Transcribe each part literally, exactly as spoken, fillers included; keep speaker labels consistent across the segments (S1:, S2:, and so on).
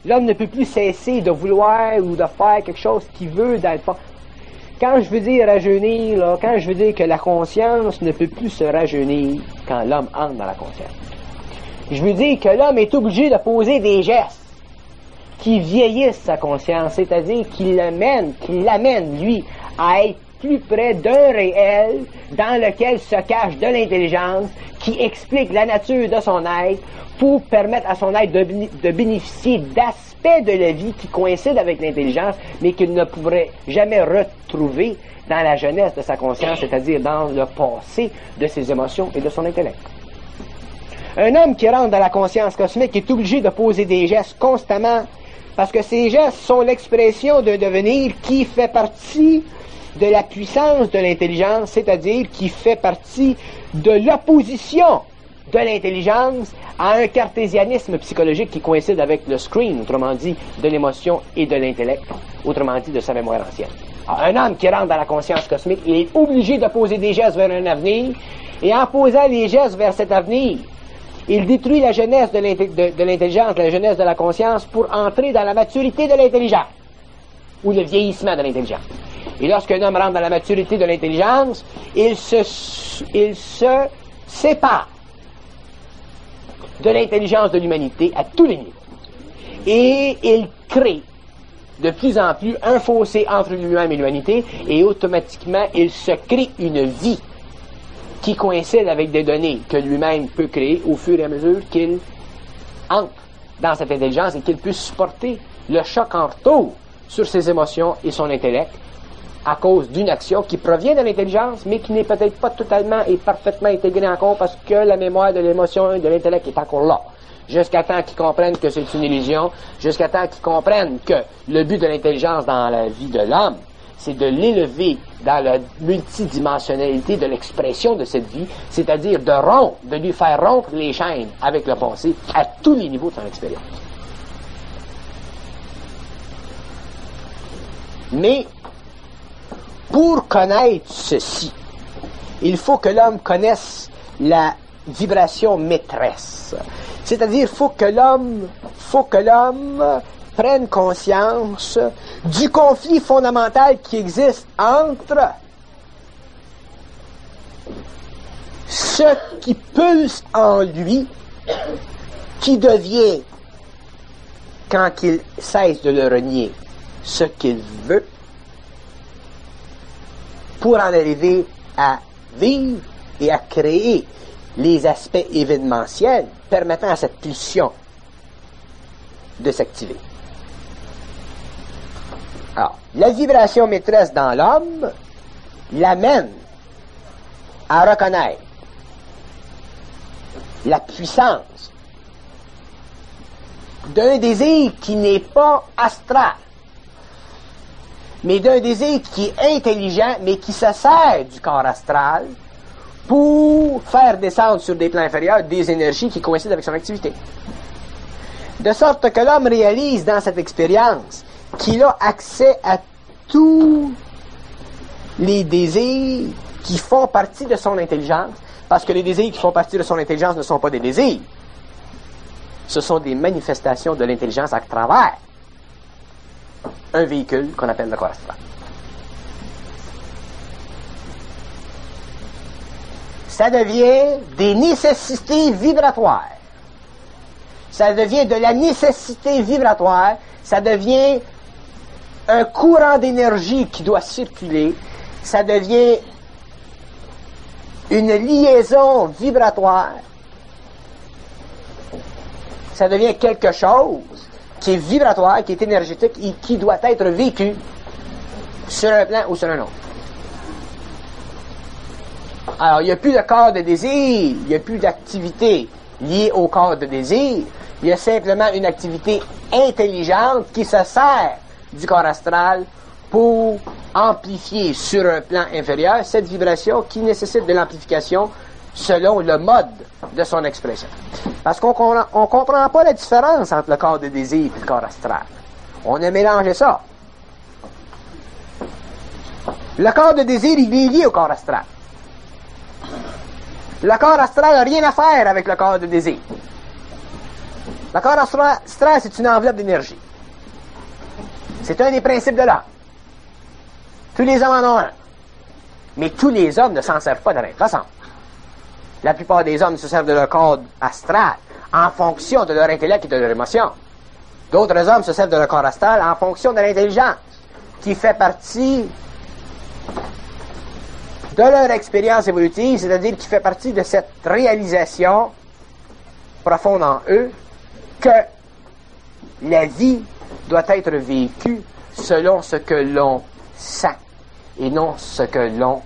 S1: L'homme ne peut plus cesser de vouloir ou de faire quelque chose qu'il veut dans le fond. Quand je veux dire rajeunir, là, quand je veux dire que la conscience ne peut plus se rajeunir quand l'homme entre dans la conscience, je veux dire que l'homme est obligé de poser des gestes qui vieillissent sa conscience, c'est-à-dire qui l'amènent, qui l'amènent, lui, à être plus près d'un réel dans lequel se cache de l'intelligence qui explique la nature de son être pour permettre à son être de, de bénéficier d'aspects de la vie qui coïncident avec l'intelligence, mais qu'il ne pourrait jamais retrouver dans la jeunesse de sa conscience, c'est-à-dire dans le passé de ses émotions et de son intellect. Un homme qui rentre dans la conscience cosmique est obligé de poser des gestes constamment, parce que ces gestes sont l'expression d'un devenir qui fait partie de la puissance de l'intelligence, c'est-à-dire qui fait partie de l'opposition de l'intelligence à un cartésianisme psychologique qui coïncide avec le screen, autrement dit, de l'émotion et de l'intellect, autrement dit, de sa mémoire ancienne. Alors, un homme qui rentre dans la conscience cosmique, il est obligé de poser des gestes vers un avenir, et en posant les gestes vers cet avenir, il détruit la jeunesse de l'intelligence, la jeunesse de la conscience, pour entrer dans la maturité de l'intelligence, ou le vieillissement de l'intelligence. Et lorsqu'un homme rentre dans la maturité de l'intelligence, il se, il se sépare de l'intelligence de l'humanité à tous les niveaux. Et il crée de plus en plus un fossé entre lui-même et l'humanité, et automatiquement, il se crée une vie qui coïncide avec des données que lui-même peut créer au fur et à mesure qu'il entre dans cette intelligence et qu'il puisse supporter le choc en retour sur ses émotions et son intellect à cause d'une action qui provient de l'intelligence, mais qui n'est peut-être pas totalement et parfaitement intégrée encore parce que la mémoire de l'émotion et de l'intellect est encore là. Jusqu'à temps qu'ils comprennent que c'est une illusion, jusqu'à temps qu'ils comprennent que le but de l'intelligence dans la vie de l'homme, c'est de l'élever dans la multidimensionnalité de l'expression de cette vie, c'est-à-dire de rompre, de lui faire rompre les chaînes avec le passé à tous les niveaux de son expérience. Mais, pour connaître ceci, il faut que l'homme connaisse la vibration maîtresse. C'est-à-dire, faut que l'homme, faut que l'homme prenne conscience du conflit fondamental qui existe entre ce qui pulse en lui, qui devient, quand il cesse de le renier, ce qu'il veut, pour en arriver à vivre et à créer les aspects événementiels permettant à cette pulsion de s'activer. Alors, la vibration maîtresse dans l'homme l'amène à reconnaître la puissance d'un désir qui n'est pas astral, mais d'un désir qui est intelligent, mais qui se sert du corps astral pour faire descendre sur des plans inférieurs des énergies qui coïncident avec son activité. De sorte que l'homme réalise dans cette expérience qu'il a accès à tous les désirs qui font partie de son intelligence, parce que les désirs qui font partie de son intelligence ne sont pas des désirs. Ce sont des manifestations de l'intelligence à travers un véhicule qu'on appelle le corps astral. Ça devient des nécessités vibratoires. Ça devient de la nécessité vibratoire. Ça devient un courant d'énergie qui doit circuler. Ça devient une liaison vibratoire. Ça devient quelque chose qui est vibratoire, qui est énergétique et qui doit être vécu sur un plan ou sur un autre. Alors, il n'y a plus de corps de désir, il n'y a plus d'activité liée au corps de désir, il y a simplement une activité intelligente qui se sert du corps astral pour amplifier sur un plan inférieur cette vibration qui nécessite de l'amplification selon le mode de son expression. Parce qu'on ne comprend pas la différence entre le corps de désir et le corps astral. On a mélangé ça. Le corps de désir, il est lié au corps astral. Le corps astral n'a rien à faire avec le corps de désir. Le corps astral, c'est une enveloppe d'énergie. C'est un des principes de l'homme. Tous les hommes en ont un. Mais tous les hommes ne s'en servent pas de la même façon. La plupart des hommes se servent de leur corps astral en fonction de leur intellect et de leur émotion. D'autres hommes se servent de leur corps astral en fonction de l'intelligence, qui fait partie de leur expérience évolutive, c'est-à-dire qui fait partie de cette réalisation profonde en eux que la vie doit être vécue selon ce que l'on sent et non ce que l'on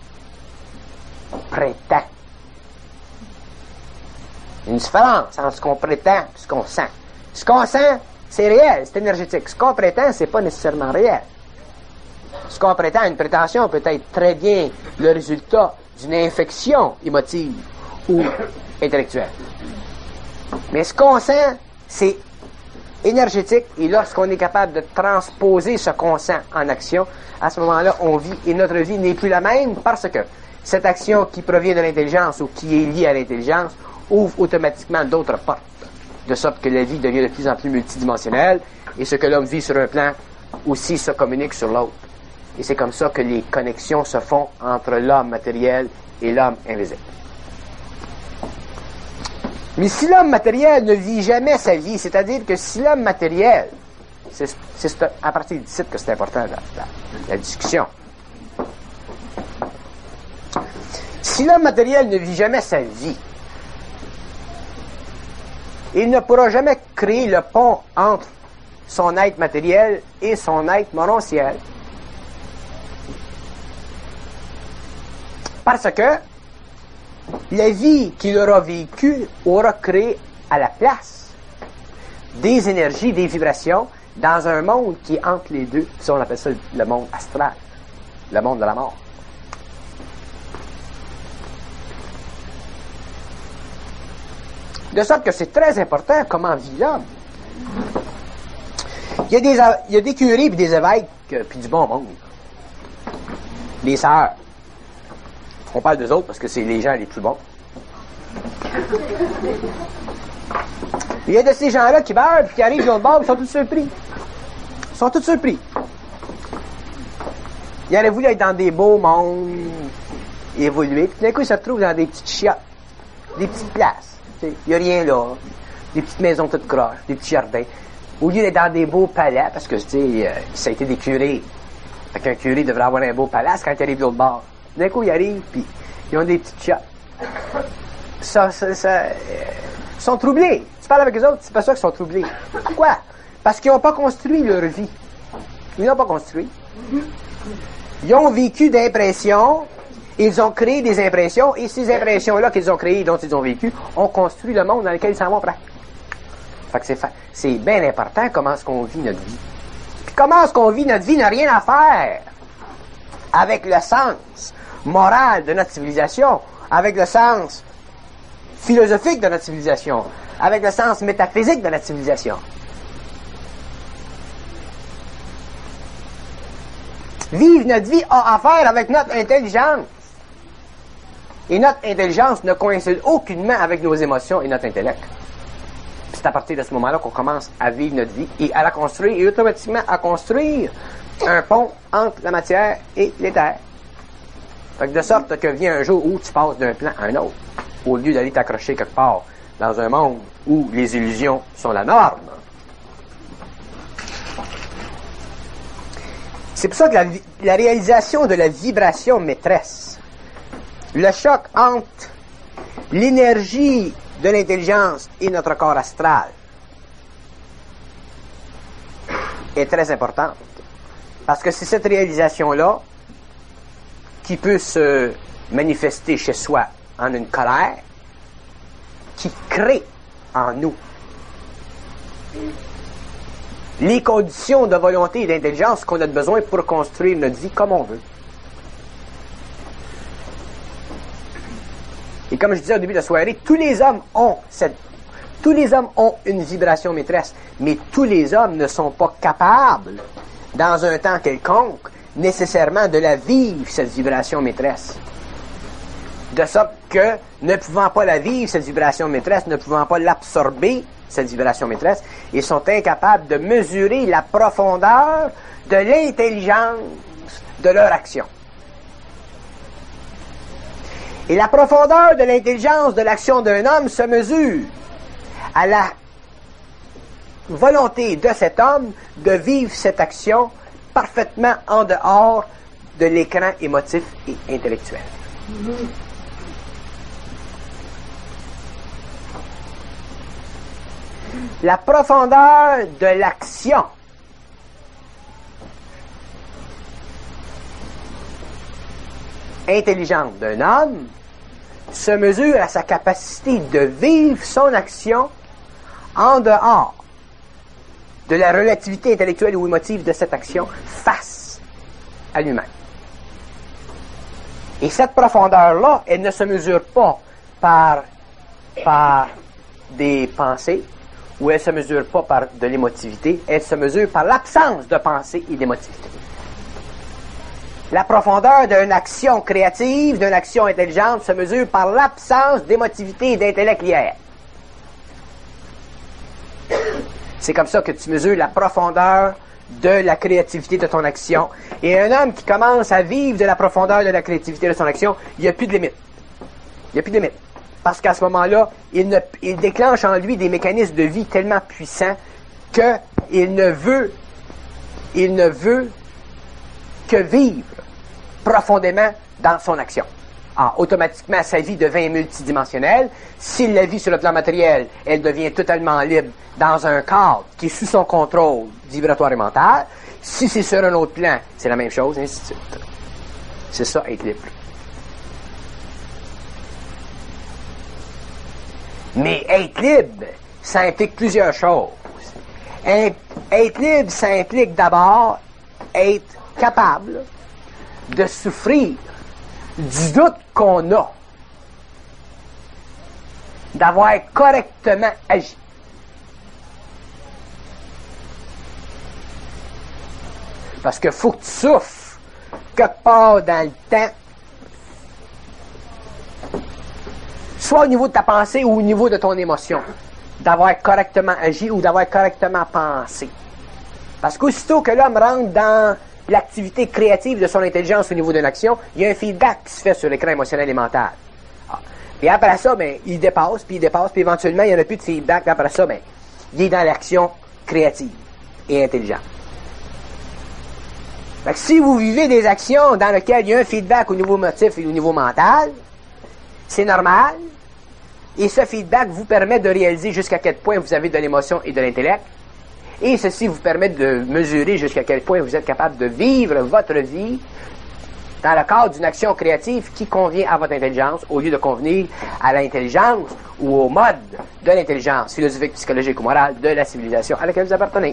S1: prétend. Il y a une différence entre ce qu'on prétend et ce qu'on sent. Ce qu'on sent, c'est réel, c'est énergétique. Ce qu'on prétend, c'est pas nécessairement réel. Ce qu'on prétend, une prétention peut être très bien le résultat d'une infection émotive ou intellectuelle. Mais ce qu'on sent, c'est énergétique, et lorsqu'on est capable de transposer ce qu'on sent en action, à ce moment-là, on vit, et notre vie n'est plus la même parce que cette action qui provient de l'intelligence ou qui est liée à l'intelligence ouvre automatiquement d'autres portes, de sorte que la vie devient de plus en plus multidimensionnelle, et ce que l'homme vit sur un plan aussi se communique sur l'autre. Et c'est comme ça que les connexions se font entre l'homme matériel et l'homme invisible. Mais si l'homme matériel ne vit jamais sa vie, c'est-à-dire que si l'homme matériel, c'est, c'est à partir du site que c'est important la, la, la discussion, si l'homme matériel ne vit jamais sa vie, il ne pourra jamais créer le pont entre son être matériel et son être morontiel. Parce que la vie qu'il aura vécue aura créé à la place des énergies, des vibrations, dans un monde qui est entre les deux. Ça, on appelle ça le monde astral, le monde de la mort. De sorte que c'est très important comment vit l'homme. Il y a des, il y a des curés, puis des évêques, puis du bon monde. Les sœurs. On parle d'eux autres parce que c'est les gens les plus bons. Il y a de ces gens-là qui meurent, puis qui arrivent de l'autre bord, ils sont tous surpris. Ils sont tous surpris. Ils auraient voulu être dans des beaux mondes, évoluer, puis d'un coup, ils se retrouvent dans des petites chiottes, des petites places. Il n'y a rien là. Des petites maisons toutes croches, des petits jardins. Au lieu d'être dans des beaux palais, parce que, tu sais, euh, ça a été des curés. Fait qu'un curé devrait avoir un beau palace quand il arrive de l'autre bord. D'un coup, ils arrivent, puis ils ont des petites chiottes. Ça, ça, ça, euh, ils sont troublés. Tu parles avec eux autres, c'est pas ça qu'ils sont troublés. Pourquoi? Parce qu'ils n'ont pas construit leur vie. Ils n'ont pas construit. Ils ont vécu d'impressions, ils ont créé des impressions, et ces impressions-là qu'ils ont créées, dont ils ont vécu, ont construit le monde dans lequel ils s'en vont après. Fait que c'est, fa- c'est bien important comment est-ce qu'on vit notre vie. Puis comment est-ce qu'on vit notre vie n'a rien à faire avec le sens moral de notre civilisation, avec le sens philosophique de notre civilisation, avec le sens métaphysique de notre civilisation. Vivre notre vie a affaire avec notre intelligence. Et notre intelligence ne coïncide aucunement avec nos émotions et notre intellect. Puis c'est à partir de ce moment-là qu'on commence à vivre notre vie et à la construire, et automatiquement à construire un pont entre la matière et l'éther. Fait que de sorte que vient un jour où tu passes d'un plan à un autre, au lieu d'aller t'accrocher quelque part dans un monde où les illusions sont la norme. C'est pour ça que la, la réalisation de la vibration maîtresse, le choc entre l'énergie de l'intelligence et notre corps astral est très importante. Parce que c'est cette réalisation-là qui peut se manifester chez soi en une colère qui crée en nous les conditions de volonté et d'intelligence qu'on a besoin pour construire notre vie comme on veut. Et comme je disais au début de la soirée, tous les hommes ont cette, tous les hommes ont une vibration maîtresse, mais tous les hommes ne sont pas capables, dans un temps quelconque, nécessairement de la vivre, cette vibration maîtresse. De sorte que, ne pouvant pas la vivre, cette vibration maîtresse, ne pouvant pas l'absorber, cette vibration maîtresse, et sont incapables de mesurer la profondeur de l'intelligence de leur action. Et la profondeur de l'intelligence de l'action d'un homme se mesure à la volonté de cet homme de vivre cette action parfaitement en dehors de l'écran émotif et intellectuel. Mm-hmm. La profondeur de l'action intelligente d'un homme se mesure à sa capacité de vivre son action en dehors de la relativité intellectuelle ou émotive de cette action face à lui-même. Et cette profondeur-là, elle ne se mesure pas par, par des pensées, ou elle ne se mesure pas par de l'émotivité, elle se mesure par l'absence de pensée et d'émotivité. La profondeur d'une action créative, d'une action intelligente, se mesure par l'absence d'émotivité et d'intellect lié. C'est comme ça que tu mesures la profondeur de la créativité de ton action. Et un homme qui commence à vivre de la profondeur de la créativité de son action, il n'y a plus de limite. Il n'y a plus de limite. Parce qu'à ce moment-là, il, ne, il déclenche en lui des mécanismes de vie tellement puissants qu'il ne veut, il ne veut que vivre profondément dans son action. Alors, automatiquement, sa vie devient multidimensionnelle. S'il la vit sur le plan matériel, elle devient totalement libre dans un cadre qui est sous son contrôle vibratoire et mental. Si c'est sur un autre plan, c'est la même chose, et ainsi de suite. C'est ça, être libre. Mais être libre, ça implique plusieurs choses. Être libre, ça implique d'abord être capable de souffrir du doute qu'on a d'avoir correctement agi. Parce qu'il faut que tu souffres quelque part dans le temps, soit au niveau de ta pensée ou au niveau de ton émotion, d'avoir correctement agi ou d'avoir correctement pensé. Parce qu'aussitôt que l'homme rentre dans l'activité créative de son intelligence au niveau d'une action, il y a un feedback qui se fait sur l'écran émotionnel et mental. Ah. Et après ça, ben, il dépasse, puis il dépasse, puis éventuellement, il n'y en a plus de feedback, puis après ça, ben, il est dans l'action créative et intelligente. Fait que si vous vivez des actions dans lesquelles il y a un feedback au niveau motif et au niveau mental, c'est normal, et ce feedback vous permet de réaliser jusqu'à quel point vous avez de l'émotion et de l'intellect, et ceci vous permet de mesurer jusqu'à quel point vous êtes capable de vivre votre vie dans le cadre d'une action créative qui convient à votre intelligence au lieu de convenir à l'intelligence ou au mode de l'intelligence philosophique, psychologique ou morale de la civilisation à laquelle vous appartenez.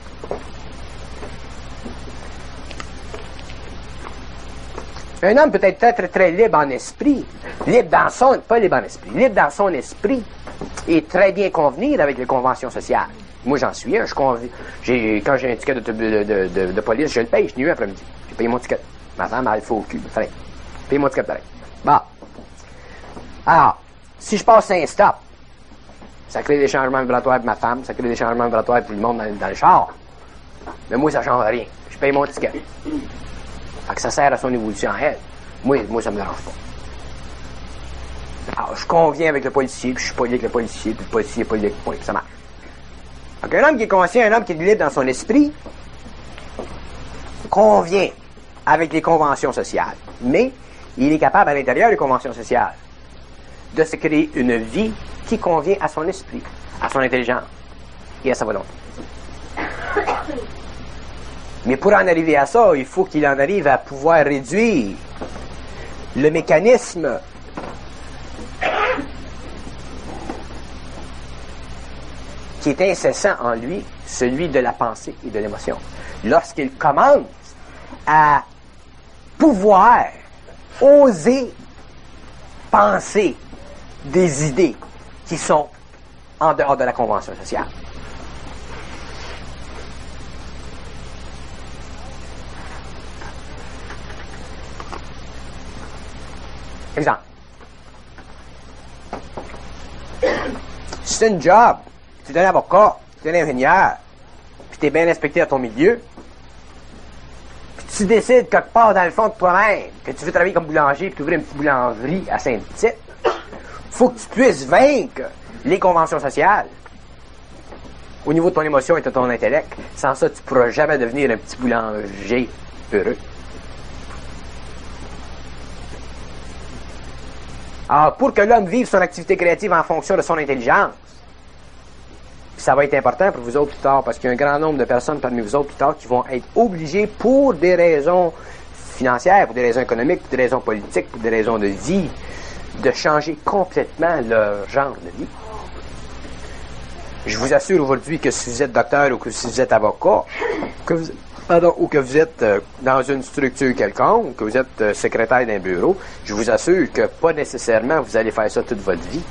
S1: Un homme peut être très, très, très libre en esprit, libre dans son, pas libre en esprit, libre dans son esprit et très bien convenir avec les conventions sociales. Moi, j'en suis un. Je conv... j'ai... Quand j'ai un ticket de, de, de, de, de police, je le paye, je n'ai eu après-midi. J'ai payé mon ticket. Ma femme a le faux au cul. Fallait. Paye mon ticket pareil. Bon. Alors, si je passe un stop, ça crée des changements vibratoires pour ma femme, ça crée des changements vibratoires pour le monde dans, dans le char. Mais moi, ça ne change rien. Je paye mon ticket. Fait que ça sert à son évolution à elle. Moi, moi ça me dérange pas. Alors, je conviens avec le policier, puis je suis poli avec le policier, puis le policier est poli avec moi, puis ça marche. Donc, un homme qui est conscient, un homme qui est libre dans son esprit, convient avec les conventions sociales. Mais, il est capable, à l'intérieur des conventions sociales, de se créer une vie qui convient à son esprit, à son intelligence et à sa volonté. Mais pour en arriver à ça, il faut qu'il en arrive à pouvoir réduire le mécanisme qui est incessant en lui, celui de la pensée et de l'émotion. Lorsqu'il commence à pouvoir oser penser des idées qui sont en dehors de la convention sociale. Exemple. C'est une job tu es un avocat, tu es un ingénieur, puis tu es bien respecté dans ton milieu, puis tu décides quelque part dans le fond de toi-même que tu veux travailler comme boulanger puis ouvrir une petite boulangerie à Saint-Tite, faut que tu puisses vaincre les conventions sociales au niveau de ton émotion et de ton intellect. Sans ça, tu ne pourras jamais devenir un petit boulanger heureux. Alors, pour que l'homme vive son activité créative en fonction de son intelligence, ça va être important pour vous autres plus tard, parce qu'il y a un grand nombre de personnes parmi vous autres plus tard qui vont être obligées, pour des raisons financières, pour des raisons économiques, pour des raisons politiques, pour des raisons de vie, de changer complètement leur genre de vie. Je vous assure aujourd'hui que si vous êtes docteur ou que si vous êtes avocat, que vous, pardon, ou que vous êtes euh, dans une structure quelconque, ou que vous êtes euh, secrétaire d'un bureau, je vous assure que pas nécessairement vous allez faire ça toute votre vie.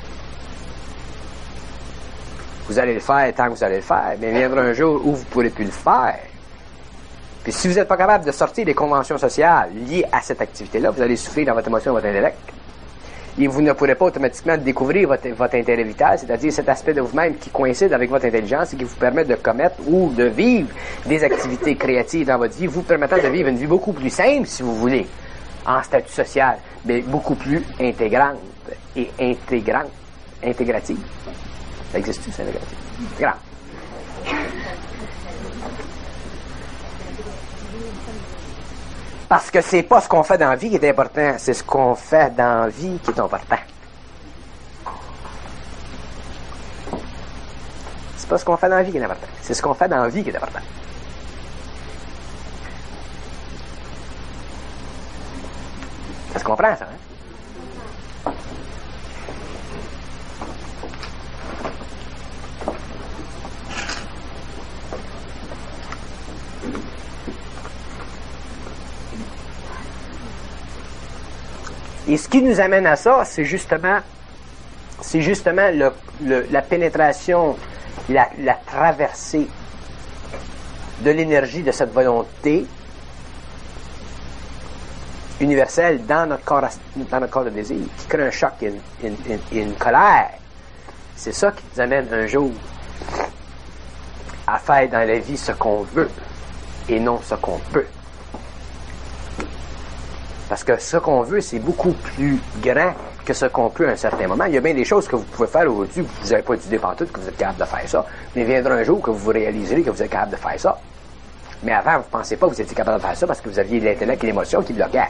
S1: Vous allez le faire tant que vous allez le faire, mais il viendra un jour où vous ne pourrez plus le faire. Puis si vous n'êtes pas capable de sortir des conventions sociales liées à cette activité-là, vous allez souffrir dans votre émotion et votre intellect. Et vous ne pourrez pas automatiquement découvrir votre, votre intérêt vital, c'est-à-dire cet aspect de vous-même qui coïncide avec votre intelligence et qui vous permet de commettre ou de vivre des activités créatives dans votre vie, vous permettant de vivre une vie beaucoup plus simple, si vous voulez, en statut social, mais beaucoup plus intégrante et intégrante, intégrative. Ça existe-tu, ça, intégrative? Intégrante. Parce que c'est pas ce qu'on fait dans la vie qui est important, c'est ce qu'on fait dans la vie qui est important. C'est pas ce qu'on fait dans la vie qui est important, c'est ce qu'on fait dans la vie qui est important. Ça se comprend, ça, hein? Et ce qui nous amène à ça, c'est justement, c'est justement le, le, la pénétration, la, la traversée de l'énergie de cette volonté universelle dans notre corps, dans notre corps de désir, qui crée un choc et une, une, une, une colère. C'est ça qui nous amène un jour à faire dans la vie ce qu'on veut et non ce qu'on peut. Parce que ce qu'on veut, c'est beaucoup plus grand que ce qu'on peut à un certain moment. Il y a bien des choses que vous pouvez faire aujourd'hui, vous n'avez pas étudié par tout, que vous êtes capable de faire ça. Mais il viendra un jour que vous réaliserez que vous êtes capable de faire ça. Mais avant, vous ne pensez pas que vous étiez capable de faire ça parce que vous aviez l'intellect et l'émotion qui bloquaient.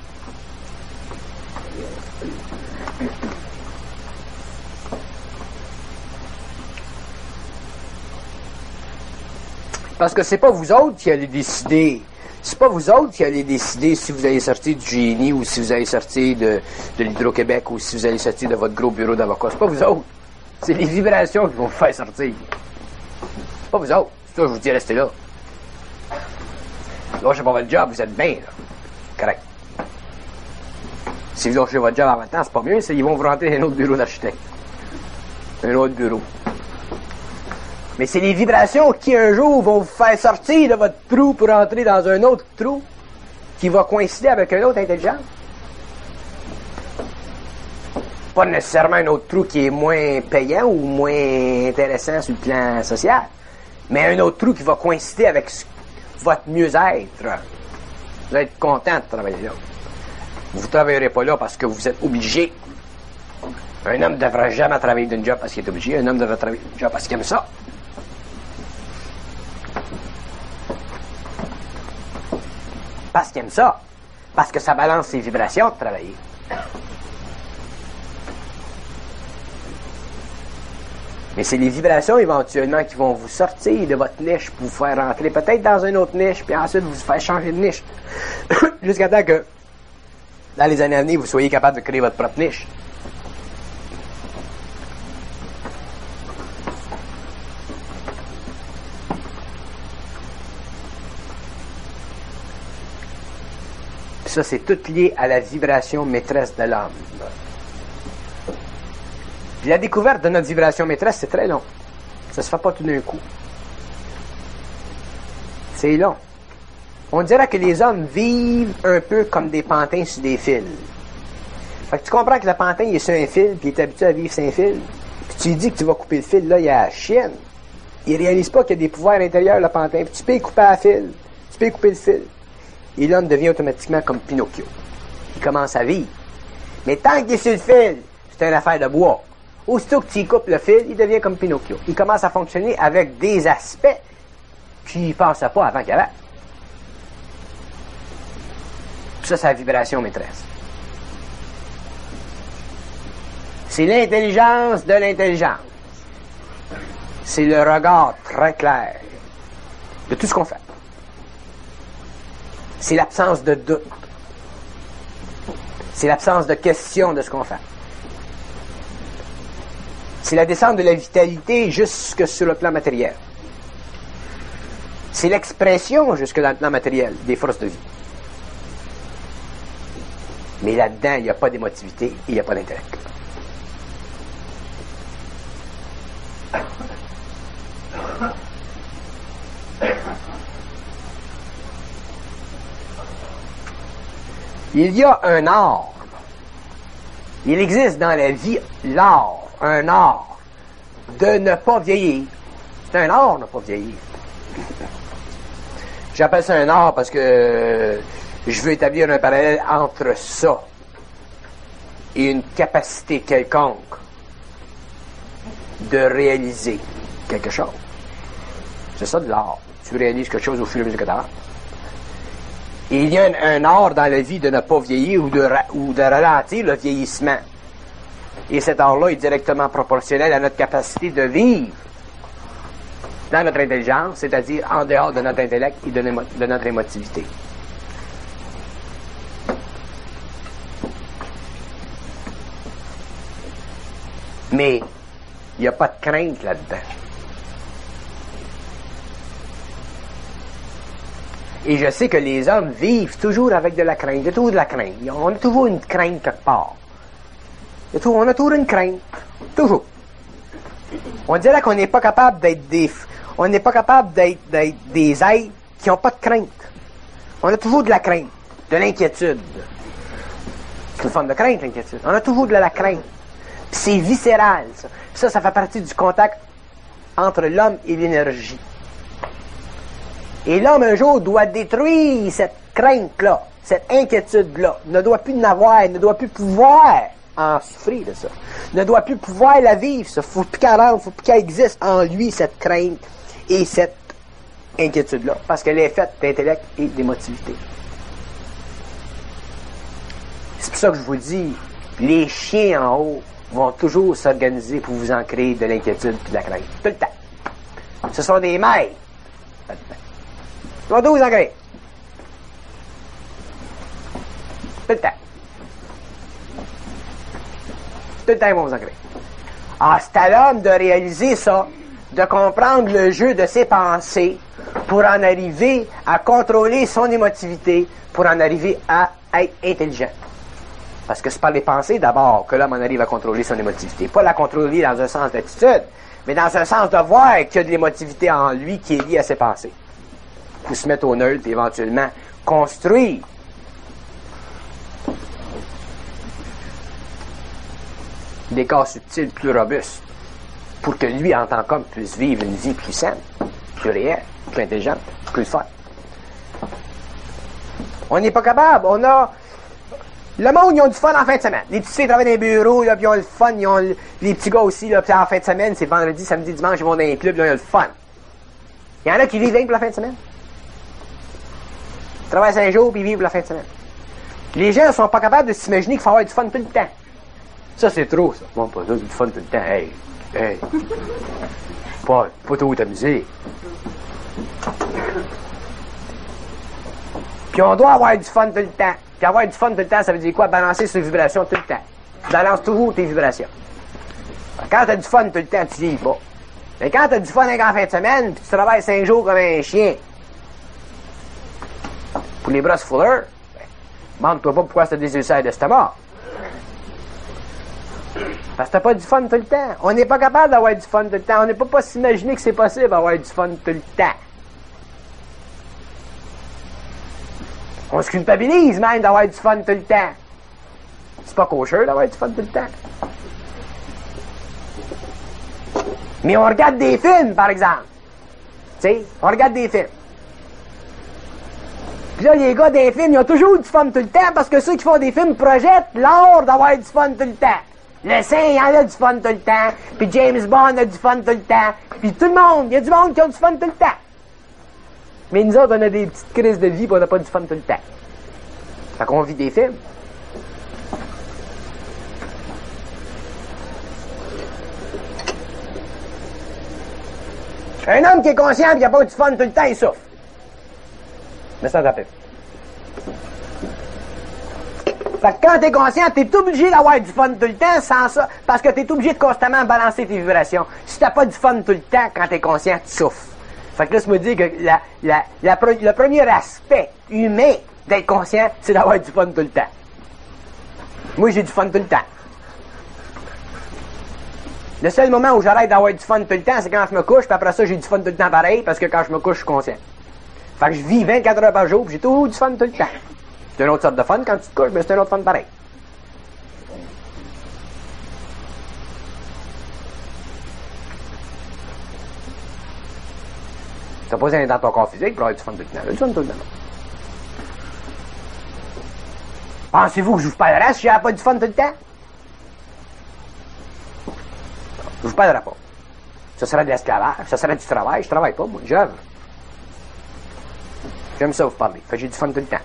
S1: Parce que c'est pas vous autres qui allez décider. C'est pas vous autres qui allez décider si vous allez sortir du génie ou si vous allez sortir de, de l'Hydro-Québec ou si vous allez sortir de votre gros bureau d'avocat. C'est pas vous autres. C'est les vibrations qui vont vous faire sortir. C'est pas vous autres. C'est toi, je vous dis, restez là. Lâchez pas votre job, vous êtes bien, là. Correct. Si vous lâchez votre job en même temps, c'est pas mieux, c'est, ils vont vous rentrer dans un autre bureau d'architecte. Un autre bureau. Mais c'est les vibrations qui, un jour, vont vous faire sortir de votre trou pour entrer dans un autre trou qui va coïncider avec un autre intelligence. Pas nécessairement un autre trou qui est moins payant ou moins intéressant sur le plan social, mais un autre trou qui va coïncider avec votre mieux-être. Vous allez être content de travailler là. Vous ne travaillerez pas là parce que vous êtes obligé. Un homme ne devrait jamais travailler d'un job parce qu'il est obligé. Un homme devrait travailler d'un job parce qu'il aime ça. Parce qu'il aime ça. Parce que ça balance ses vibrations de travailler. Mais c'est les vibrations éventuellement qui vont vous sortir de votre niche pour vous faire rentrer peut-être dans une autre niche, puis ensuite vous faire changer de niche. Jusqu'à temps que, dans les années à venir, vous soyez capable de créer votre propre niche. Ça, c'est tout lié à la vibration maîtresse de l'âme. Puis la découverte de notre vibration maîtresse, c'est très long. Ça se fait pas tout d'un coup. C'est long. On dirait que les hommes vivent un peu comme des pantins sur des fils. Fait que tu comprends que le pantin, il est sur un fil, puis il est habitué à vivre sur un fil. Puis tu lui dis que tu vas couper le fil, là, il y a la chienne. Il réalise pas qu'il y a des pouvoirs à l'intérieur, le pantin. Puis tu peux y couper à la fil. Tu peux y couper le fil. Et l'homme devient automatiquement comme Pinocchio. Il commence à vivre. Mais tant qu'il est sur le fil, c'est une affaire de bois. Aussitôt que tu y coupes le fil, il devient comme Pinocchio. Il commence à fonctionner avec des aspects qu'il ne pensait pas avant qu'il y avait. Ça, c'est la vibration maîtresse. C'est l'intelligence de l'intelligence. C'est le regard très clair de tout ce qu'on fait. C'est l'absence de doute. C'est l'absence de question de ce qu'on fait. C'est la descente de la vitalité jusque sur le plan matériel. C'est l'expression jusque dans le plan matériel des forces de vie. Mais là-dedans, il n'y a pas d'émotivité et il n'y a pas d'intellect. Il y a un art. Il existe dans la vie l'art, un art de ne pas vieillir. C'est un art de ne pas vieillir. J'appelle ça un art parce que je veux établir un parallèle entre ça et une capacité quelconque de réaliser quelque chose. C'est ça de l'art. Tu réalises quelque chose au fur et à mesure que tu avances. Et il y a un, un art dans la vie de ne pas vieillir ou de, ou de ralentir le vieillissement. Et cet art-là est directement proportionnel à notre capacité de vivre dans notre intelligence, c'est-à-dire en dehors de notre intellect et de, de notre émotivité. Mais il n'y a pas de crainte là-dedans. Et je sais que les hommes vivent toujours avec de la crainte. Il y a toujours de la crainte. On a toujours une crainte quelque part. Il y a toujours, on a toujours une crainte. Toujours. On dirait qu'on n'est pas capable d'être des... On n'est pas capable d'être, d'être des êtres qui n'ont pas de crainte. On a toujours de la crainte. De l'inquiétude. C'est une forme de crainte, l'inquiétude. On a toujours de la crainte. Puis c'est viscéral, ça. Ça, ça fait partie du contact entre l'homme et l'énergie. Et l'homme, un jour, doit détruire cette crainte-là, cette inquiétude-là. Ne doit plus n'avoir, ne doit plus pouvoir en souffrir de ça. Ne doit plus pouvoir la vivre, ça. Faut plus qu'elle rentre, faut plus qu'elle existe en lui, cette crainte et cette inquiétude-là. Parce qu'elle est faite d'intellect et d'émotivité. C'est pour ça que je vous dis, les chiens en haut vont toujours s'organiser pour vous en créer de l'inquiétude et de la crainte. Tout le temps. Ce sont des maîtres. Ils vont tous vous en créer. Tout le temps. Tout le temps, ils vont vous en créer. Ah, c'est à l'homme de réaliser ça, de comprendre le jeu de ses pensées pour en arriver à contrôler son émotivité, pour en arriver à être intelligent. Parce que c'est par les pensées d'abord que l'homme en arrive à contrôler son émotivité. Pas la contrôler dans un sens d'attitude, mais dans un sens de voir qu'il y a de l'émotivité en lui qui est liée à ses pensées. Pour se mettre au neutre et éventuellement construire des corps subtils plus robustes pour que lui, en tant qu'homme, puisse vivre une vie plus saine, plus réelle, plus intelligente, plus forte. On n'est pas capable. On a... Le monde, ils ont du fun en fin de semaine. Les petits filles travaillent dans les bureaux, là, puis ils ont le fun. Ils ont le... Les petits gars aussi, là, puis en fin de semaine, c'est vendredi, samedi, dimanche, ils vont dans les clubs, là, ils ont le fun. Il y en a qui vivent rien pour la fin de semaine. Ils travaillent cinq jours, puis ils vivent pour la fin de semaine. Les gens ne sont pas capables de s'imaginer qu'il faut avoir du fun tout le temps. Ça, c'est trop, ça. Bon, pas ça, du fun tout le temps. Hey, hey. Pas, pas trop t'amuser. Puis on doit avoir du fun tout le temps. Puis avoir du fun tout le temps, ça veut dire quoi? Balancer sur les vibrations tout le temps. Tu balances toujours tes vibrations. Quand t'as du fun tout le temps, tu vis pas. Mais quand t'as du fun en fin de semaine, puis tu travailles cinq jours comme un chien, pour les brosses Fuller, ben, demande-toi pas pourquoi t'as des ulcères d'estomac. Parce que t'as pas du fun tout le temps. On n'est pas capable d'avoir du fun tout le temps. On n'est pas pas s'imaginer que c'est possible d'avoir du fun tout le temps. On se culpabilise même d'avoir du fun tout le temps. C'est pas kosher d'avoir du fun tout le temps. Mais on regarde des films, par exemple. Tu sais, on regarde des films. Puis là, les gars des films, ils ont toujours du fun tout le temps parce que ceux qui font des films projettent l'art d'avoir du fun tout le temps. Le Saint, il en a du fun tout le temps. Puis James Bond a du fun tout le temps. Puis tout le monde, il y a du monde qui a du fun tout le temps. Mais nous autres, on a des petites crises de vie et on n'a pas du fun tout le temps. Fait qu'on vit des films. Un homme qui est conscient et qui n'a pas du fun tout le temps, il souffre. Mais ça t'appelle. Fait que quand t'es conscient, t'es obligé d'avoir du fun tout le temps sans ça, parce que t'es obligé de constamment balancer tes vibrations. Si t'as pas du fun tout le temps, quand t'es conscient, tu souffres. Fait que là, ça me dit que la, la, la, le premier aspect humain d'être conscient, c'est d'avoir du fun tout le temps. Moi, j'ai du fun tout le temps. Le seul moment où j'arrête d'avoir du fun tout le temps, c'est quand je me couche, puis après ça, j'ai du fun tout le temps pareil, parce que quand je me couche, je suis conscient. Fait que je vis vingt-quatre heures par jour, puis j'ai tout du fun tout le temps. C'est une autre sorte de fun quand tu te couches, mais c'est un autre fun pareil. T'as pas besoin d'être dans ton corps physique pour avoir du fun tout le temps. Du fun tout le temps. Pensez-vous que je vous parlerai si j'avais pas du fun tout le temps? Je vous parlerai pas. Ça serait de l'esclavage, ça serait du travail. Je travaille pas, moi, j'œuvre. J'aime ça vous parler. Fait que j'ai du fun tout le temps.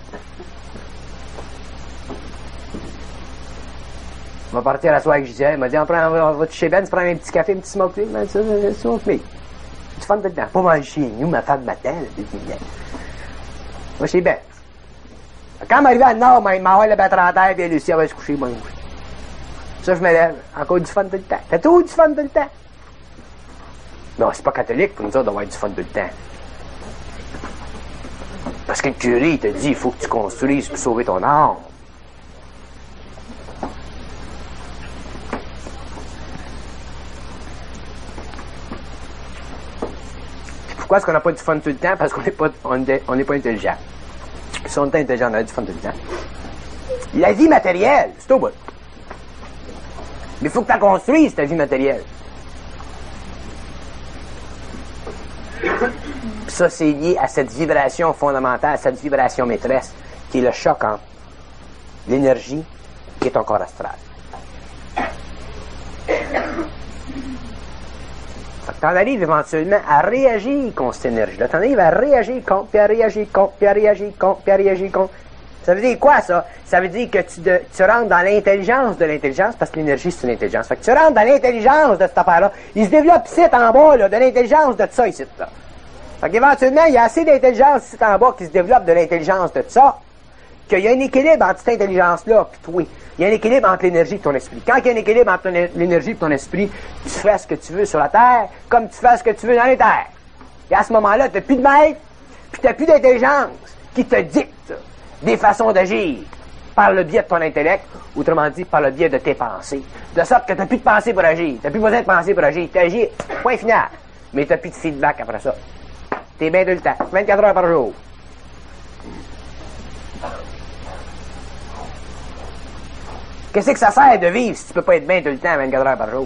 S1: On va partir à la soirée avec Gisèle. Il m'a dit, on, prend, on va chez Ben, tu prends un petit café, un petit smoke me. Ben, ça, ça, smoke me. Du fun tout le temps. Pas mal chez nous, ma femme m'attend. Moi, chez Ben. Quand elle m'arrive à Nord, il m'envoie le battre en terre, puis Lucie, elle va se coucher, moi. Ça, je me lève. Encore du fun tout le temps. T'as tout du fun tout le temps. Non, c'est pas catholique pour nous dire d'avoir du fun tout le temps. Parce que le curé, il te dit, il faut que tu construises pour sauver ton âme. Pourquoi est-ce qu'on n'a pas du fun tout le temps? Parce qu'on n'est pas, on n'est, on n'est pas intelligent. Si on était intelligent, on a du fun tout le temps. La vie matérielle, c'est au bout. Mais il faut que tu la construises, ta vie matérielle. Ça, c'est lié à cette vibration fondamentale, à cette vibration maîtresse, qui est le choc entre l'énergie et ton corps astral. Tu en arrives éventuellement à réagir contre cette énergie-là. Tu en arrives à réagir contre, puis à réagir contre, puis à réagir contre, puis à réagir contre. Ça veut dire quoi, ça? Ça veut dire que tu, de, tu rentres dans l'intelligence de l'intelligence, parce que l'énergie, c'est une intelligence. Fait que tu rentres dans l'intelligence de cette affaire-là. Il se développe ici en bas, là, de l'intelligence de ça ici, là. Fait qu'éventuellement, il y a assez d'intelligence ici en bas qui se développe de l'intelligence de ça, qu'il y a un équilibre entre cette intelligence-là et toi. Il y a un équilibre entre l'énergie et ton esprit. Quand il y a un équilibre entre l'énergie et ton esprit, tu fais ce que tu veux sur la Terre, comme tu fais ce que tu veux dans les terres. Et à ce moment-là, tu n'as plus de maître, puis tu n'as plus d'intelligence qui te dicte des façons d'agir par le biais de ton intellect, autrement dit, par le biais de tes pensées. De sorte que tu n'as plus de pensée pour agir. Tu n'as plus besoin de penser pour agir. Tu agis, point final. Mais tu n'as plus de feedback après ça. T'es bien tout le temps, vingt-quatre heures par jour. Qu'est-ce que ça sert de vivre si tu peux pas être bien tout le temps, vingt-quatre heures par jour?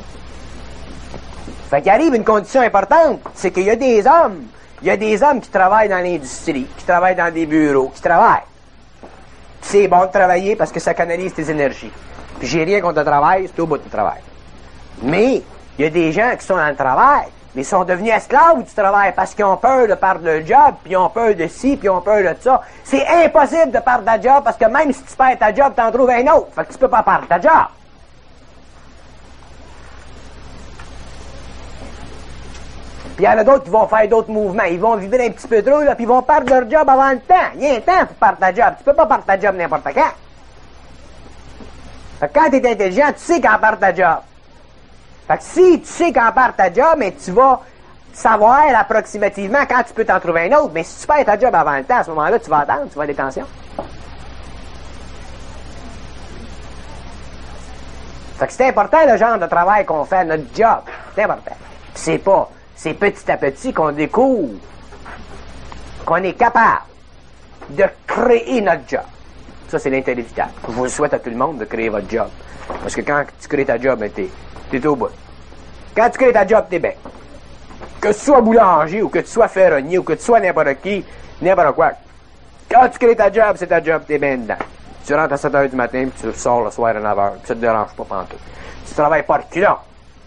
S1: Fait qu'il arrive une condition importante, c'est qu'il y a des hommes, il y a des hommes qui travaillent dans l'industrie, qui travaillent dans des bureaux, qui travaillent. C'est bon de travailler parce que ça canalise tes énergies. Puis j'ai rien contre le travail, c'est au bout du travail. Mais, il y a des gens qui sont dans le travail, mais ils sont devenus esclaves du travail parce qu'ils ont peur de perdre le job, puis ils ont peur de ci, puis ils ont peur de ça. C'est impossible de perdre ta job parce que même si tu perds ta job, t'en trouves un autre. Fait que tu peux pas perdre ta job. Puis il y en a d'autres qui vont faire d'autres mouvements. Ils vont vibrer un petit peu trop, là, puis ils vont perdre leur job avant le temps. Il y a un temps pour perdre ta job. Tu peux pas perdre ta job n'importe quand. Fait que quand tu es intelligent, tu sais quand perdre ta job. Fait que si tu sais quand perdre ta job, mais tu vas savoir approximativement quand tu peux t'en trouver un autre. Mais si tu perds ta job avant le temps, à ce moment-là, tu vas attendre, tu vas avoir des tensions. Fait que c'est important le genre de travail qu'on fait, notre job. C'est important. Puis c'est pas, c'est petit à petit qu'on découvre qu'on est capable de créer notre job. Ça, c'est l'intelligence. Je vous souhaite à tout le monde de créer votre job. Parce que quand tu crées ta job, ben t'es, t'es au bout. Quand tu crées ta job, t'es bien. Que tu sois boulanger, ou que tu sois ferronnier, ou que tu sois n'importe qui, n'importe quoi. Quand tu crées ta job, c'est ta job, t'es bien dedans. Tu rentres à sept heures du matin, puis tu sors le soir à neuf heures, puis ça te dérange pas pendant tout. Tu travailles pas de là.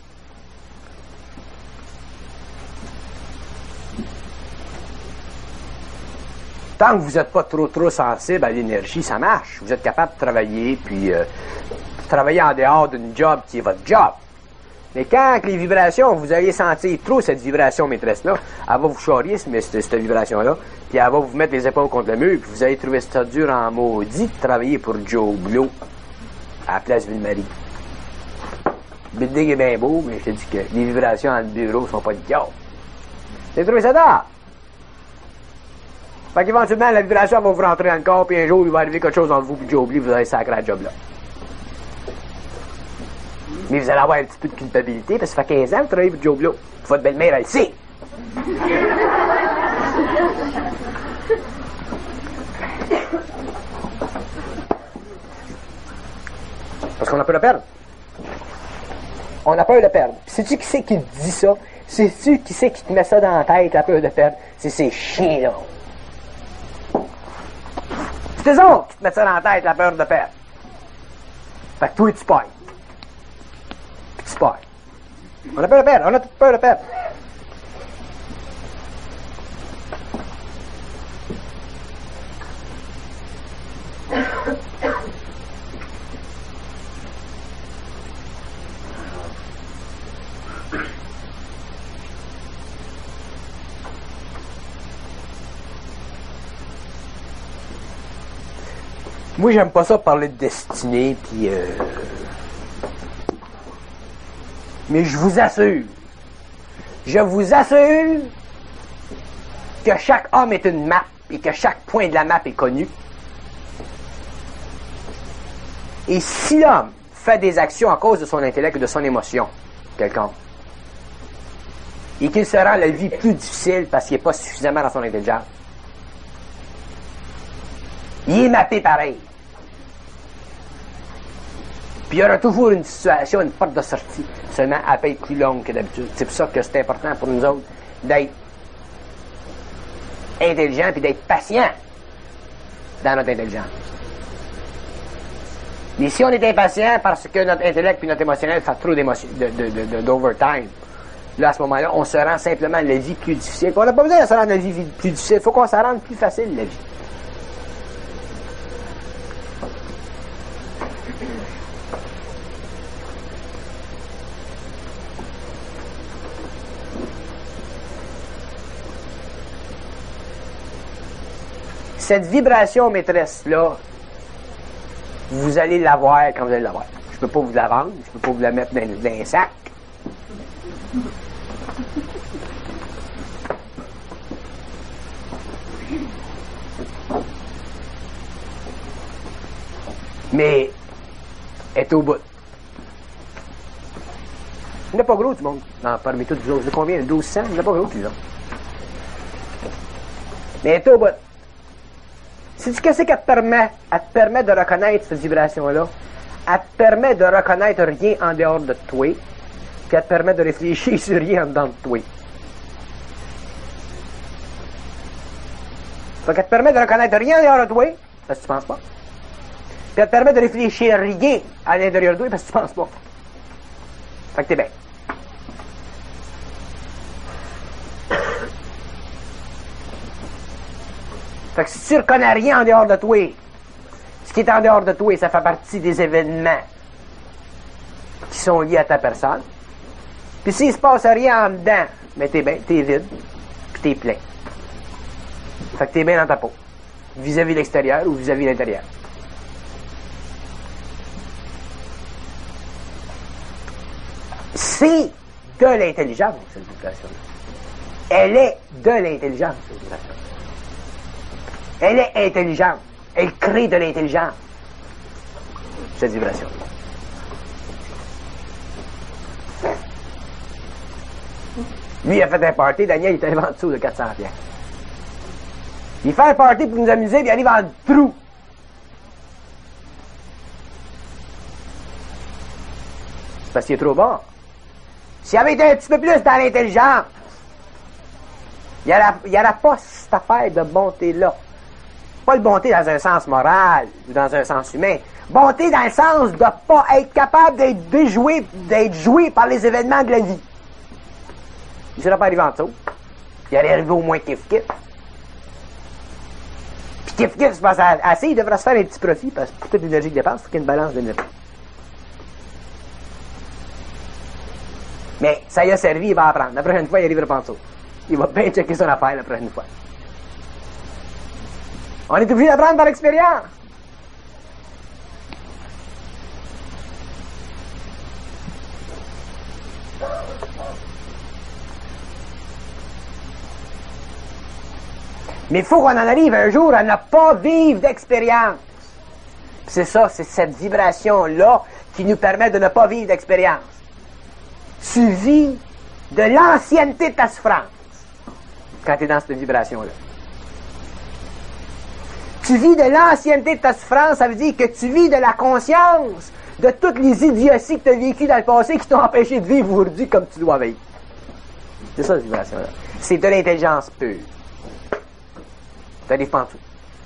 S1: Tant que vous n'êtes pas trop trop sensible à l'énergie, ça marche. Vous êtes capable de travailler, puis euh, travailler en dehors d'une job qui est votre job. Mais quand les vibrations, vous allez sentir trop cette vibration maîtresse-là, elle va vous charrier, cette, cette vibration-là, puis elle va vous mettre les épaules contre le mur, puis vous allez trouver ça dur en maudit de travailler pour Joe Blow à la place Ville-Marie. Le building est bien beau, mais je te dis que les vibrations dans le bureau sont pas de diable. Vous avez trouvé ça d'art? Fait qu'éventuellement, la vibration va vous rentrer dans le corps, puis un jour, il va arriver quelque chose entre vous, puis Joe Blow, vous allez sacrer la job-là. Mais vous allez avoir un petit peu de culpabilité, parce que ça fait quinze ans que vous travaillez pour Joe Blow. Votre belle-mère, elle sait. Parce qu'on a peur de perdre. On a peur de perdre. Sais-tu qui c'est qui te dit ça? Sais-tu qui c'est qui te met ça dans la tête, la peur de perdre? C'est ces chiens-là. C'est eux autres qui te mettent ça dans la tête, la peur de perdre. Fait que toi, tu payes. Puis tu payes. On a peur de perdre. On a toute peur de perdre. Moi, j'aime pas ça parler de destinée, puis euh... mais je vous assure, je vous assure que chaque homme est une map et que chaque point de la map est connu. Et si l'homme fait des actions à cause de son intellect ou de son émotion, quelconque, et qu'il se rend la vie plus difficile parce qu'il n'est pas suffisamment dans son intelligence, il est mappé pareil. Puis il y aura toujours une situation, une porte de sortie. Seulement, elle peut être plus longue que d'habitude. C'est pour ça que c'est important pour nous autres d'être intelligents et d'être patients dans notre intelligence. Mais si on est impatient parce que notre intellect et notre émotionnel fait trop d'émotion, de, de, de, de, d'overtime, là, à ce moment-là, on se rend simplement la vie plus difficile. On n'a pas besoin de se rendre la vie plus difficile. Il faut qu'on se rende plus facile, la vie. Cette vibration maîtresse-là, vous allez l'avoir quand vous allez l'avoir. Je ne peux pas vous la vendre, je ne peux pas vous la mettre dans, dans un sac. Mais, elle est au bout. Il n'est pas gros, tout le monde. Non, parmi tous les autres. C'est combien? douze cents? Il n'est pas gros, tout le monde. Mais elle est au bout. Sais-tu qu'est-ce qu'elle te permet? Elle te permet de reconnaître cette vibration-là. Elle te permet de reconnaître rien en dehors de toi. Puis elle te permet de réfléchir sur rien en dedans de toi. Fait qu'elle te permet de reconnaître rien en dehors de toi, parce que tu penses pas. Puis elle te permet de réfléchir rien à l'intérieur de toi, parce que tu penses pas. Fait que t'es bien. Fait que si tu reconnais rien en dehors de toi, ce qui est en dehors de toi, ça fait partie des événements qui sont liés à ta personne. Puis s'il se passe rien en dedans, mais t'es bien, t'es vide, puis t'es plein. Fait que t'es bien dans ta peau, vis-à-vis l'extérieur ou vis-à-vis l'intérieur. C'est de l'intelligence, cette vibration-là. Elle est de l'intelligence, cette vibration. Elle est intelligente. Elle crée de l'intelligence. Cette vibration. Lui, il a fait un party. Daniel, il était en dessous de quatre cents pieds. Il fait un party pour nous amuser, puis il arrive en trou. C'est parce qu'il est trop bon. S'il avait été un petit peu plus dans l'intelligence, il n'y aurait pas cette affaire de bonté-là. Pas de bonté dans un sens moral ou dans un sens humain. Bonté dans le sens de ne pas être capable d'être déjoué, d'être joué par les événements de la vie. Il ne serait pas arrivé en dessous. Il aurait arrivé au moins kiff-kiff. Puis kiff-kiff, c'est pas assez, il devrait se faire un petit profit parce que pour toute l'énergie qu'il dépense, il faut qu'il y ait une balance d'énergie. Mais ça y a servi, il va apprendre. La prochaine fois, il arrivera pas en dessous. Il va bien checker son affaire la prochaine fois. On est obligé d'apprendre par l'expérience. Mais il faut qu'on en arrive un jour à ne pas vivre d'expérience. C'est ça, c'est cette vibration-là qui nous permet de ne pas vivre d'expérience. Tu vis de l'ancienneté de ta souffrance quand tu es dans cette vibration-là. Tu vis de l'ancienneté de ta souffrance, ça veut dire que tu vis de la conscience de toutes les idioties que tu as vécues dans le passé qui t'ont empêché de vivre aujourd'hui comme tu dois vivre. C'est ça, cette vibration-là. C'est de l'intelligence pure. Tu n'arrives pas en dessous.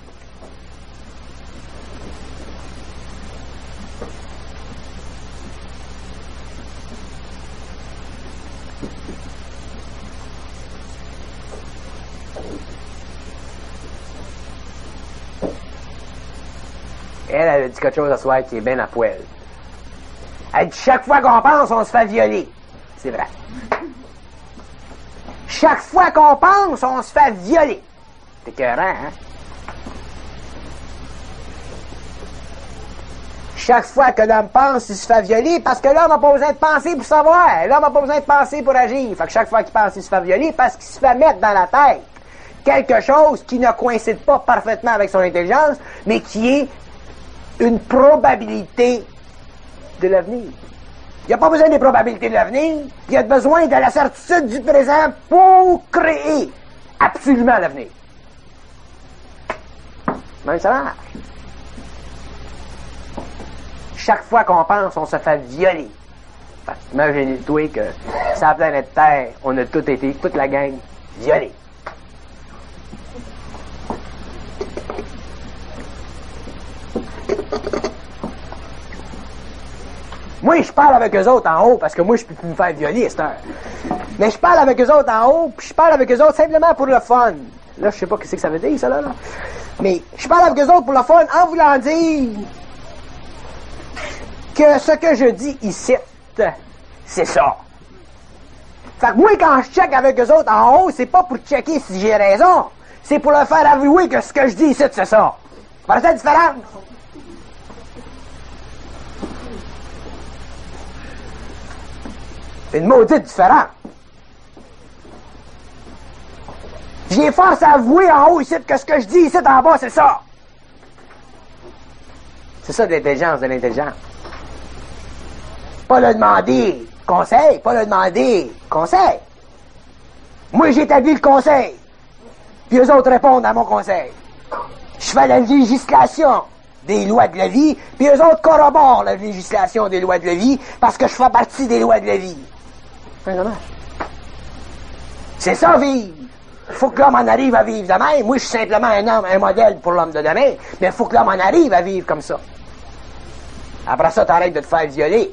S1: Elle, elle a dit quelque chose à soir qui est bien à poil. Elle dit, chaque fois qu'on pense, on se fait violer. C'est vrai. Chaque fois qu'on pense, on se fait violer. C'est écœurant, hein? Chaque fois que l'homme pense, il se fait violer parce que l'homme n'a pas besoin de penser pour savoir. L'homme n'a pas besoin de penser pour agir. Fait que chaque fois qu'il pense, il se fait violer parce qu'il se fait mettre dans la tête quelque chose qui ne coïncide pas parfaitement avec son intelligence, mais qui est une probabilité de l'avenir. Il n'y a pas besoin des probabilités de l'avenir, il y a besoin de la certitude du présent pour créer absolument l'avenir. Même ça marche. Chaque fois qu'on pense, on se fait violer. Imaginez-toi que sur la planète Terre, on a tous été, toute la gang, violés. Moi, je parle avec eux autres en haut, parce que moi, je peux plus me faire violer à cette heure. Mais je parle avec eux autres en haut, puis je parle avec eux autres simplement pour le fun. Là, je sais pas ce que ça veut dire, ça, là. là. Mais je parle avec eux autres pour le fun en voulant dire que ce que je dis ici, c'est ça. Fait que moi, quand je check avec eux autres en haut, c'est pas pour checker si j'ai raison, c'est pour leur faire avouer que ce que je dis ici, c'est ça. Par la différence. C'est une maudite différence. J'ai force à avouer en haut ici que ce que je dis ici en bas, c'est ça. C'est ça de l'intelligence, de l'intelligence. Pas le demander conseil, pas le demander conseil. Moi, j'établis le conseil, puis eux autres répondent à mon conseil. Je fais la législation des lois de la vie, puis eux autres corroborent la législation des lois de la vie, parce que je fais partie des lois de la vie. C'est ça, vivre. Il faut que l'homme en arrive à vivre de même. Moi, je suis simplement un homme, un modèle pour l'homme de demain, mais il faut que l'homme en arrive à vivre comme ça. Après ça, t'arrêtes de te faire violer.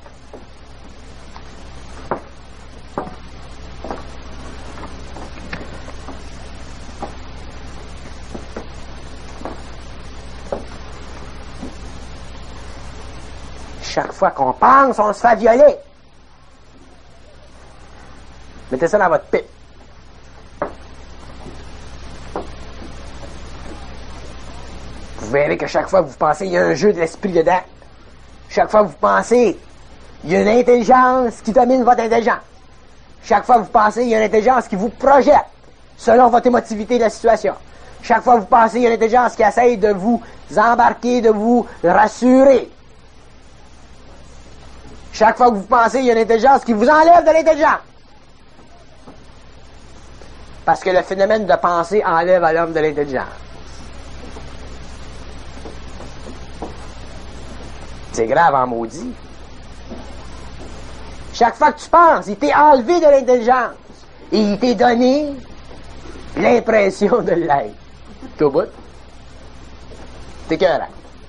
S1: Chaque fois qu'on pense, on se fait violer. Mettez ça dans votre pipe. Vous verrez que chaque fois que vous pensez, il y a un jeu de l'esprit dedans. Chaque fois que vous pensez, il y a une intelligence qui domine votre intelligence. Chaque fois que vous pensez, il y a une intelligence qui vous projette selon votre émotivité de la situation. Chaque fois que vous pensez, il y a une intelligence qui essaye de vous embarquer, de vous rassurer. Chaque fois que vous pensez, il y a une intelligence qui vous enlève de l'intelligence. Parce que le phénomène de pensée enlève à l'homme de l'intelligence. C'est grave en maudit. Chaque fois que tu penses, il t'est enlevé de l'intelligence. Et il t'est donné l'impression de l'être. T'es au bout? T'es écœurant.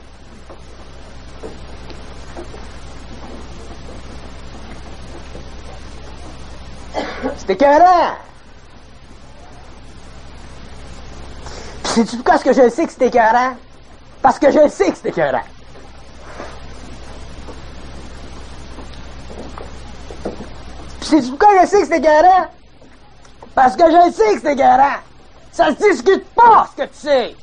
S1: C'est écœurant. Puis sais-tu pourquoi est-ce que je sais que c'est écœurant? Parce que je sais que c'est écœurant. Puis sais-tu pourquoi je sais que c'est écœurant? Parce que je sais que c'est écœurant. Ça se discute pas, ce que tu sais.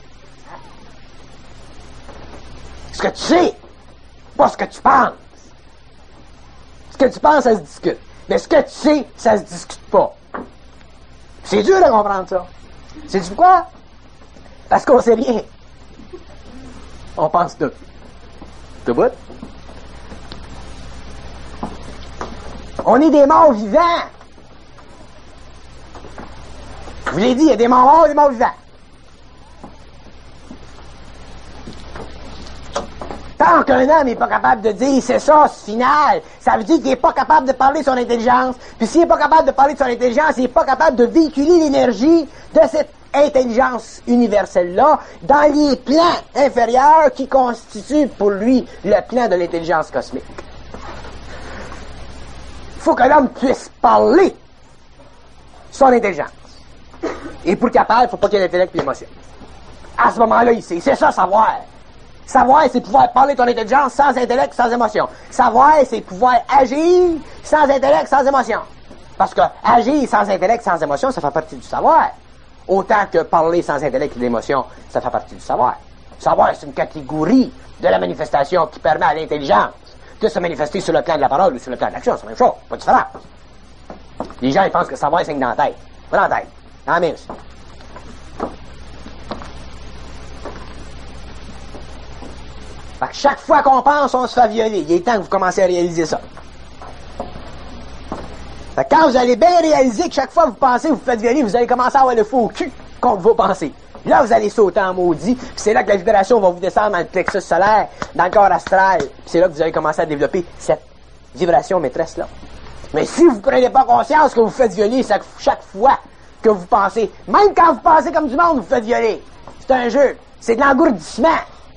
S1: Ce que tu sais, pas ce que tu penses. Ce que tu penses, ça se discute. Mais ce que tu sais, ça se discute pas. C'est dur de comprendre ça. Sais-tu pourquoi? Parce qu'on sait rien. On pense tout. Tout bout? On est des morts vivants. Je vous l'ai dit, il y a des morts morts et des morts vivants. Tant qu'un homme n'est pas capable de dire c'est ça, c'est final, ça veut dire qu'il n'est pas capable de parler de son intelligence. Puis s'il n'est pas capable de parler de son intelligence, il n'est pas capable de véhiculer l'énergie de cette intelligence universelle-là dans les plans inférieurs qui constituent pour lui le plan de l'intelligence cosmique. Il faut que l'homme puisse parler son intelligence. Et pour qu'il parle, il ne faut pas qu'il y ait l'intellect et l'émotion. À ce moment-là, il sait. C'est ça, savoir. Savoir, c'est pouvoir parler ton intelligence sans intellect, sans émotion. Savoir, c'est pouvoir agir sans intellect, sans émotion. Parce que agir sans intellect, sans émotion, ça fait partie du savoir. Autant que parler sans intellect et d'émotion, ça fait partie du savoir. Savoir, c'est une catégorie de la manifestation qui permet à l'intelligence de se manifester sur le plan de la parole ou sur le plan de l'action. C'est la même chose, pas différent. Les gens, ils pensent que savoir, c'est dans la tête. Pas dans la tête, dans la main aussi. Fait que chaque fois qu'on pense, on se fait violer. Il est temps que vous commencez à réaliser ça. Fait que quand vous allez bien réaliser que chaque fois que vous pensez, vous vous faites violer, vous allez commencer à avoir le faux cul contre vos pensées. Là, vous allez sauter en maudit, puis c'est là que la vibration va vous descendre dans le plexus solaire, dans le corps astral, puis c'est là que vous allez commencer à développer cette vibration maîtresse-là. Mais si vous ne prenez pas conscience que vous faites violer chaque, chaque fois que vous pensez, même quand vous pensez comme du monde, vous faites violer. C'est un jeu. C'est de l'engourdissement.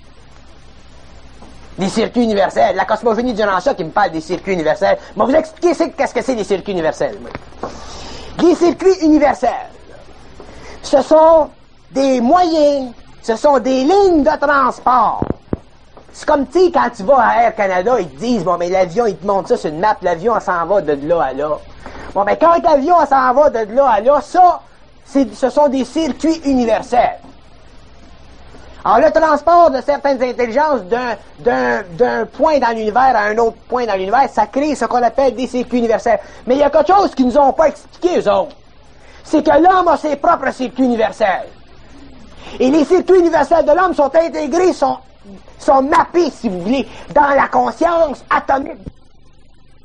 S1: Des circuits universels. La cosmogénie du Rancha qui me parle des circuits universels. Je vais vous expliquer qu'est-ce que c'est des circuits universels. Les circuits universels, ce sont des moyens, ce sont des lignes de transport. C'est comme, tu sais, quand tu vas à Air Canada, ils te disent, bon, mais l'avion, ils te montrent ça sur une map, l'avion, elle s'en va de là à là. Bon, ben, quand l'avion, elle s'en va de là à là, ça, c'est, ce sont des circuits universels. Alors, le transport de certaines intelligences d'un, d'un, d'un point dans l'univers à un autre point dans l'univers, ça crée ce qu'on appelle des circuits universels. Mais il y a quelque chose qu'ils nous ont pas expliqué, eux autres. C'est que l'homme a ses propres circuits universels. Et les circuits universels de l'homme sont intégrés, sont, sont mappés, si vous voulez, dans la conscience atomique.